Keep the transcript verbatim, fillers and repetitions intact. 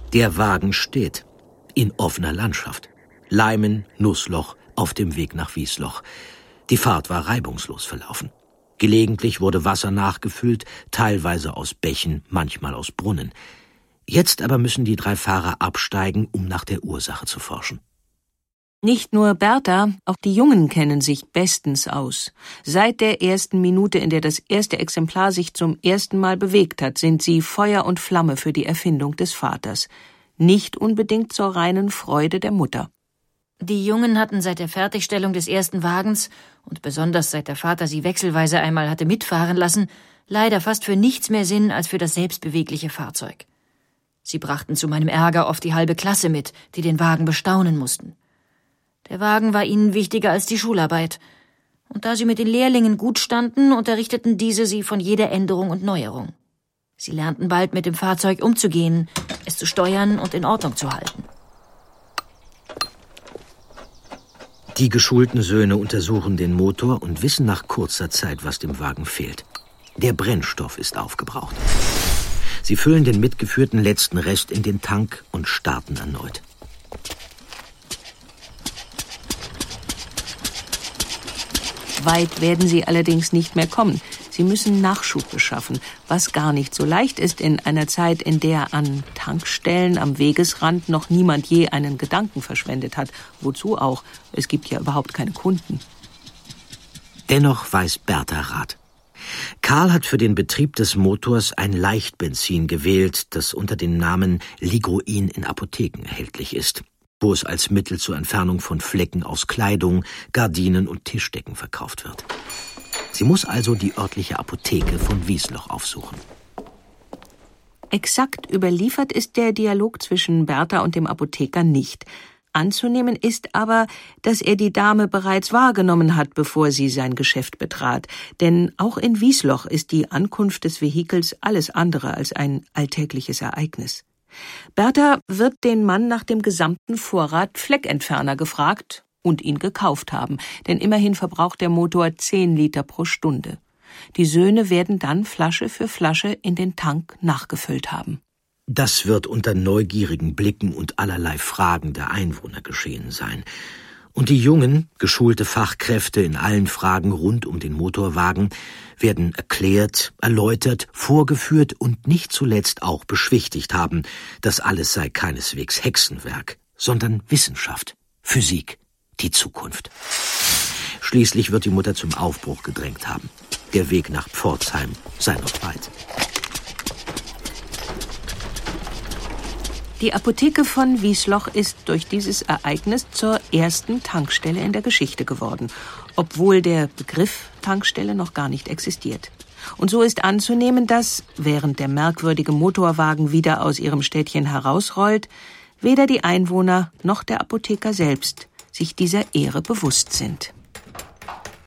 Der Wagen steht. In offener Landschaft. Leimen, Nussloch, auf dem Weg nach Wiesloch. Die Fahrt war reibungslos verlaufen. Gelegentlich wurde Wasser nachgefüllt, teilweise aus Bächen, manchmal aus Brunnen. Jetzt aber müssen die drei Fahrer absteigen, um nach der Ursache zu forschen. Nicht nur Bertha, auch die Jungen kennen sich bestens aus. Seit der ersten Minute, in der das erste Exemplar sich zum ersten Mal bewegt hat, sind sie Feuer und Flamme für die Erfindung des Vaters. Nicht unbedingt zur reinen Freude der Mutter. Die Jungen hatten seit der Fertigstellung des ersten Wagens und besonders seit der Vater sie wechselweise einmal hatte mitfahren lassen, leider fast für nichts mehr Sinn als für das selbstbewegliche Fahrzeug. Sie brachten zu meinem Ärger oft die halbe Klasse mit, die den Wagen bestaunen mussten. Der Wagen war ihnen wichtiger als die Schularbeit. Und da sie mit den Lehrlingen gut standen, unterrichteten diese sie von jeder Änderung und Neuerung. Sie lernten bald mit dem Fahrzeug umzugehen, es zu steuern und in Ordnung zu halten. Die geschulten Söhne untersuchen den Motor und wissen nach kurzer Zeit, was dem Wagen fehlt. Der Brennstoff ist aufgebraucht. Sie füllen den mitgeführten letzten Rest in den Tank und starten erneut. Weit werden sie allerdings nicht mehr kommen. Sie müssen Nachschub beschaffen, was gar nicht so leicht ist in einer Zeit, in der an Tankstellen am Wegesrand noch niemand je einen Gedanken verschwendet hat. Wozu auch? Es gibt ja überhaupt keine Kunden. Dennoch weiß Bertha Rat. Karl hat für den Betrieb des Motors ein Leichtbenzin gewählt, das unter dem Namen Ligroin in Apotheken erhältlich ist, wo es als Mittel zur Entfernung von Flecken aus Kleidung, Gardinen und Tischdecken verkauft wird. Sie muss also die örtliche Apotheke von Wiesloch aufsuchen. Exakt überliefert ist der Dialog zwischen Bertha und dem Apotheker nicht. Anzunehmen ist aber, dass er die Dame bereits wahrgenommen hat, bevor sie sein Geschäft betrat. Denn auch in Wiesloch ist die Ankunft des Vehikels alles andere als ein alltägliches Ereignis. Bertha wird den Mann nach dem gesamten Vorrat Fleckentferner gefragt und ihn gekauft haben, denn immerhin verbraucht der Motor zehn Liter pro Stunde. Die Söhne werden dann Flasche für Flasche in den Tank nachgefüllt haben. Das wird unter neugierigen Blicken und allerlei Fragen der Einwohner geschehen sein. Und die jungen, geschulte Fachkräfte in allen Fragen rund um den Motorwagen werden erklärt, erläutert, vorgeführt und nicht zuletzt auch beschwichtigt haben, das alles sei keineswegs Hexenwerk, sondern Wissenschaft, Physik, die Zukunft. Schließlich wird die Mutter zum Aufbruch gedrängt haben. Der Weg nach Pforzheim sei noch weit. Die Apotheke von Wiesloch ist durch dieses Ereignis zur ersten Tankstelle in der Geschichte geworden, obwohl der Begriff Tankstelle noch gar nicht existiert. Und so ist anzunehmen, dass, während der merkwürdige Motorwagen wieder aus ihrem Städtchen herausrollt, weder die Einwohner noch der Apotheker selbst sich dieser Ehre bewusst sind.